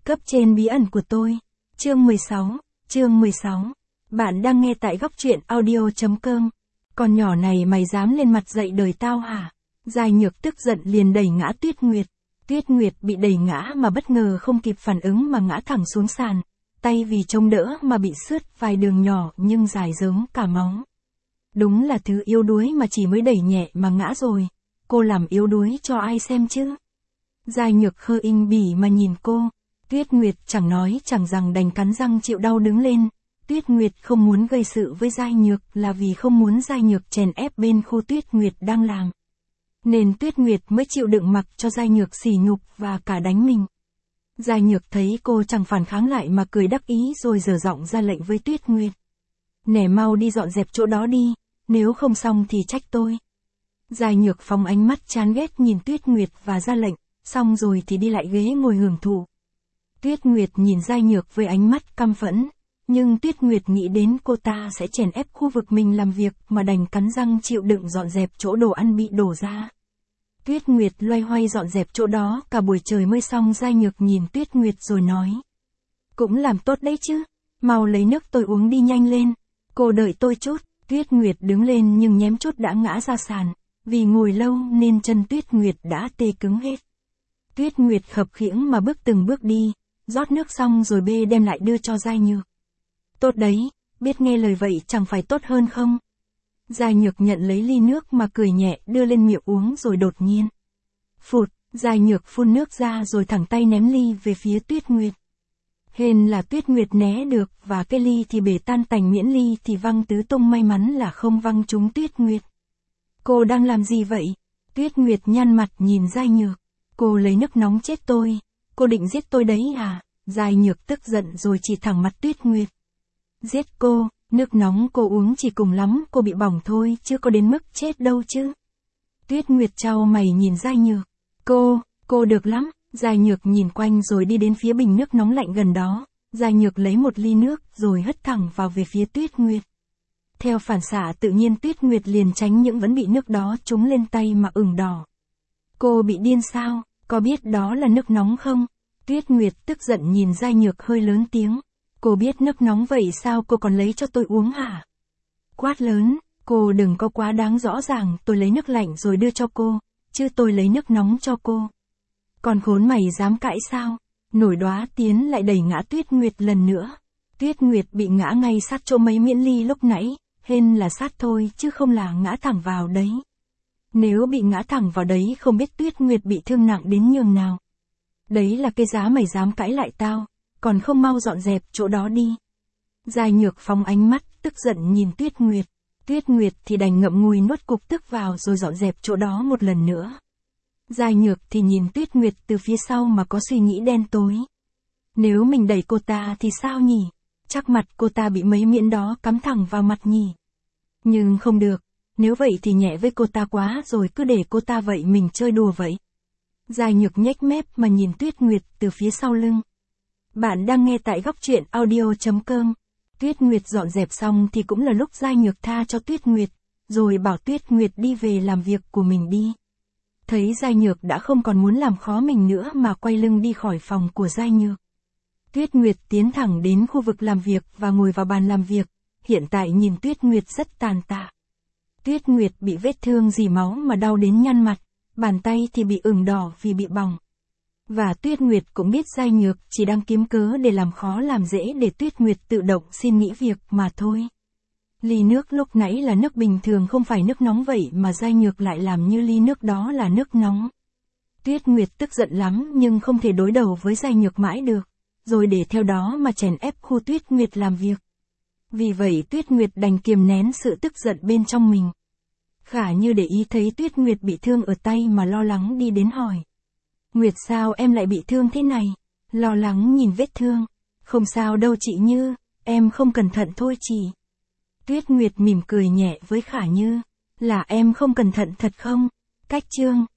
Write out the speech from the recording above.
Cấp trên bí ẩn của tôi. Chương 16. Bạn đang nghe tại góc truyện audio.com. Con nhỏ này mày dám lên mặt dạy đời tao hả? Giai Nhược tức giận liền đẩy ngã Tuyết Nguyệt. Tuyết Nguyệt bị đẩy ngã mà bất ngờ không kịp phản ứng mà ngã thẳng xuống sàn. Tay vì chống đỡ mà bị xước vài đường nhỏ nhưng dài giống cả máu. Đúng là thứ yếu đuối mà chỉ mới đẩy nhẹ mà ngã rồi. Cô làm yếu đuối cho ai xem chứ? Giai Nhược khơ inh bỉ mà nhìn cô. Tuyết Nguyệt chẳng nói chẳng rằng đành cắn răng chịu đau đứng lên. Tuyết Nguyệt không muốn gây sự với Giai Nhược là vì không muốn Giai Nhược chèn ép bên khu Tuyết Nguyệt đang làm. Nên Tuyết Nguyệt mới chịu đựng mặc cho Giai Nhược sỉ nhục và cả đánh mình. Giai Nhược thấy cô chẳng phản kháng lại mà cười đắc ý rồi giở giọng ra lệnh với Tuyết Nguyệt. Nè mau đi dọn dẹp chỗ đó đi, nếu không xong thì trách tôi. Giai Nhược phóng ánh mắt chán ghét nhìn Tuyết Nguyệt và ra lệnh, xong rồi thì đi lại ghế ngồi hưởng thụ. Tuyết Nguyệt nhìn Giai Nhược với ánh mắt căm phẫn, nhưng Tuyết Nguyệt nghĩ đến cô ta sẽ chèn ép khu vực mình làm việc mà đành cắn răng chịu đựng dọn dẹp chỗ đồ ăn bị đổ ra. Tuyết Nguyệt loay hoay dọn dẹp chỗ đó cả buổi trời mới xong. Giai Nhược nhìn Tuyết Nguyệt rồi nói. Cũng làm tốt đấy chứ, mau lấy nước tôi uống đi nhanh lên, cô đợi tôi chút. Tuyết Nguyệt đứng lên nhưng nhém chút đã ngã ra sàn, vì ngồi lâu nên chân Tuyết Nguyệt đã tê cứng hết. Tuyết Nguyệt khập khiễng mà bước từng bước đi, rót nước xong rồi bê đem lại đưa cho Giai Nhược. Tốt đấy, biết nghe lời vậy chẳng phải tốt hơn không? Giai Nhược nhận lấy ly nước mà cười nhẹ đưa lên miệng uống rồi đột nhiên. Phụt, Giai Nhược phun nước ra rồi thẳng tay ném ly về phía Tuyết Nguyệt. Hên là Tuyết Nguyệt né được và cái ly thì bể tan tành miễn ly thì văng tứ tung, may mắn là không văng trúng Tuyết Nguyệt. Cô đang làm gì vậy? Tuyết Nguyệt nhăn mặt nhìn Giai Nhược. Cô lấy nước nóng chết tôi, cô định giết tôi đấy à? Giai Nhược tức giận rồi chỉ thẳng mặt Tuyết Nguyệt. Giết cô, nước nóng cô uống chỉ cùng lắm cô bị bỏng thôi chứ có đến mức chết đâu chứ. Tuyết Nguyệt chau mày nhìn Giai Nhược. Cô được lắm. Giai Nhược nhìn quanh rồi đi đến phía bình nước nóng lạnh gần đó. Giai Nhược lấy một ly nước rồi hất thẳng vào về phía Tuyết Nguyệt. Theo phản xạ tự nhiên Tuyết Nguyệt liền tránh những vẫn bị nước đó trúng lên tay mà ửng đỏ. Cô bị điên sao, có biết đó là nước nóng không? Tuyết Nguyệt tức giận nhìn Giai Nhược hơi lớn tiếng. Cô biết nước nóng vậy sao cô còn lấy cho tôi uống hả? Quát lớn, cô đừng có quá đáng, rõ ràng tôi lấy nước lạnh rồi đưa cho cô, chứ tôi lấy nước nóng cho cô. Còn khốn mày dám cãi sao? Nổi đoá tiến lại đẩy ngã Tuyết Nguyệt lần nữa. Tuyết Nguyệt bị ngã ngay sát chỗ mấy miễn ly lúc nãy, hên là sát thôi chứ không là ngã thẳng vào đấy. Nếu bị ngã thẳng vào đấy không biết Tuyết Nguyệt bị thương nặng đến nhường nào. Đấy là cái giá mày dám cãi lại tao, còn không mau dọn dẹp chỗ đó đi. Giai Nhược phóng ánh mắt tức giận nhìn Tuyết Nguyệt. Tuyết Nguyệt thì đành ngậm ngùi nuốt cục tức vào rồi dọn dẹp chỗ đó một lần nữa. Giai Nhược thì nhìn Tuyết Nguyệt từ phía sau mà có suy nghĩ đen tối. Nếu mình đẩy cô ta thì sao nhỉ? Chắc mặt cô ta bị mấy miễn đó cắm thẳng vào mặt nhỉ? Nhưng không được, nếu vậy thì nhẹ với cô ta quá rồi, cứ để cô ta vậy mình chơi đùa vậy. Giai Nhược nhếch mép mà nhìn Tuyết Nguyệt từ phía sau lưng. Bạn đang nghe tại góc truyện audio.com. Tuyết Nguyệt dọn dẹp xong thì cũng là lúc Giai Nhược tha cho Tuyết Nguyệt, rồi bảo Tuyết Nguyệt đi về làm việc của mình đi. Thấy Giai Nhược đã không còn muốn làm khó mình nữa mà quay lưng đi khỏi phòng của Giai Nhược. Tuyết Nguyệt tiến thẳng đến khu vực làm việc và ngồi vào bàn làm việc, hiện tại nhìn Tuyết Nguyệt rất tàn tạ. Tuyết Nguyệt bị vết thương rỉ máu mà đau đến nhăn mặt, bàn tay thì bị ửng đỏ vì bị bỏng. Và Tuyết Nguyệt cũng biết Giai Nhược chỉ đang kiếm cớ để làm khó làm dễ để Tuyết Nguyệt tự động xin nghỉ việc mà thôi. Ly nước lúc nãy là nước bình thường không phải nước nóng vậy mà Giai Nhược lại làm như ly nước đó là nước nóng. Tuyết Nguyệt tức giận lắm nhưng không thể đối đầu với Giai Nhược mãi được, rồi để theo đó mà chèn ép khu Tuyết Nguyệt làm việc. Vì vậy Tuyết Nguyệt đành kiềm nén sự tức giận bên trong mình. Khả Như để ý thấy Tuyết Nguyệt bị thương ở tay mà lo lắng đi đến hỏi. Nguyệt sao em lại bị thương thế này? Lo lắng nhìn vết thương. Không sao đâu chị Như, em không cẩn thận thôi chị. Tuyết Nguyệt mỉm cười nhẹ với Khả Như. Là em không cẩn thận thật không? Cách Trương,